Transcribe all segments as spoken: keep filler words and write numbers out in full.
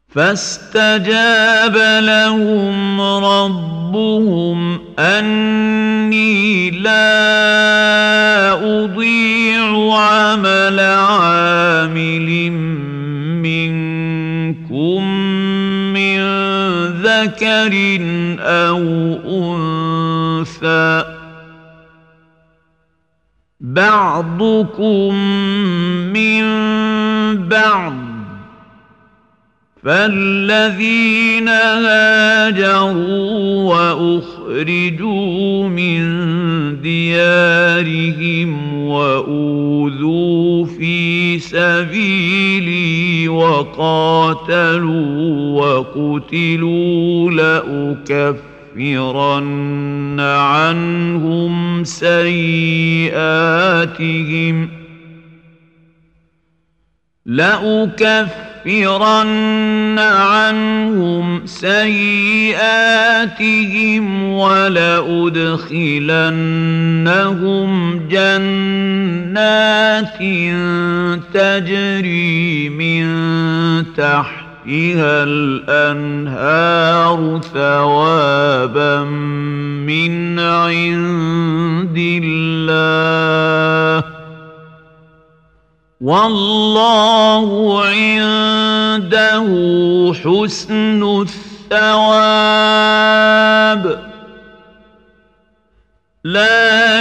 فاستجاب لهم ربهم أني لا أضيع عمل عامل منكم من ذكر أو أنثى بعضكم من بعض، فالذين هاجروا وأخرجوا من ديارهم وأوذوا في سبيلي وقاتلوا وقتلوا لأكفرن عنهم سيئاتهم لأكفرن عنهم سيئاتهم ولأدخلنهم جنات تجري من تحتها الأنهار ثوابا من عند الله، والله عنده حسن الثواب. لا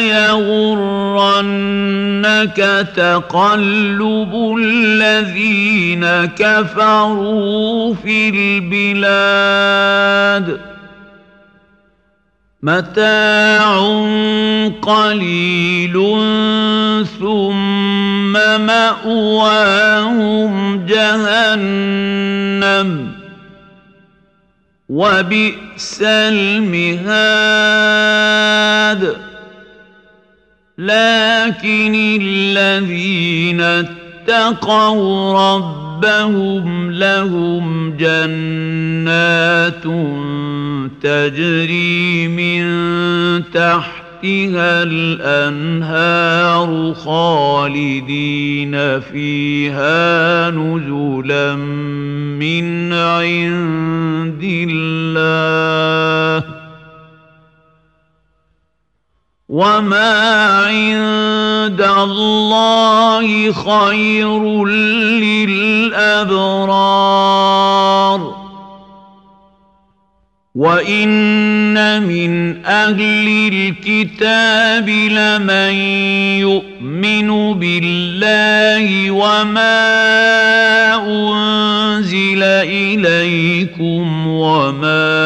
يغرنك تقلب الذين كفروا في البلاد، متاع قليل ثم مأواهم جهنم وبئس المهاد. لكن الذين اتقوا ربهم لهم جنات تجري من تحتها الأنهار خالدين فيها نزلا من عند الله، وما عند الله خير للأبرار. وإن من أهل الكتاب لمن يؤمن بالله وما أنزل إليكم وما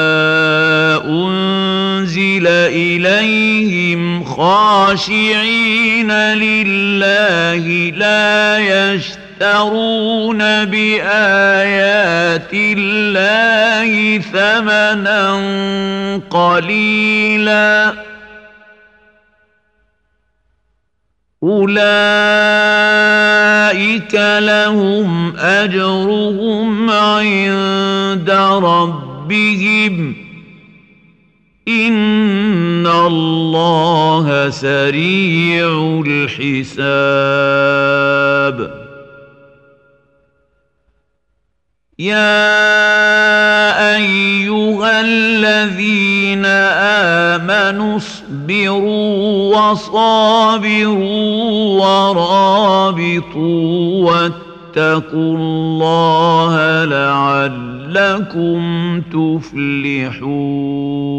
أنزل إليهم خاشعين لله لا يشترون بآيات الله ثمنا قليلا، أولئك لهم أجرهم عند ربهم إن الله سريع الحساب. يا أيها الذين آمنوا اصبروا وصابروا ورابطوا واتقوا الله لعلكم تفلحون.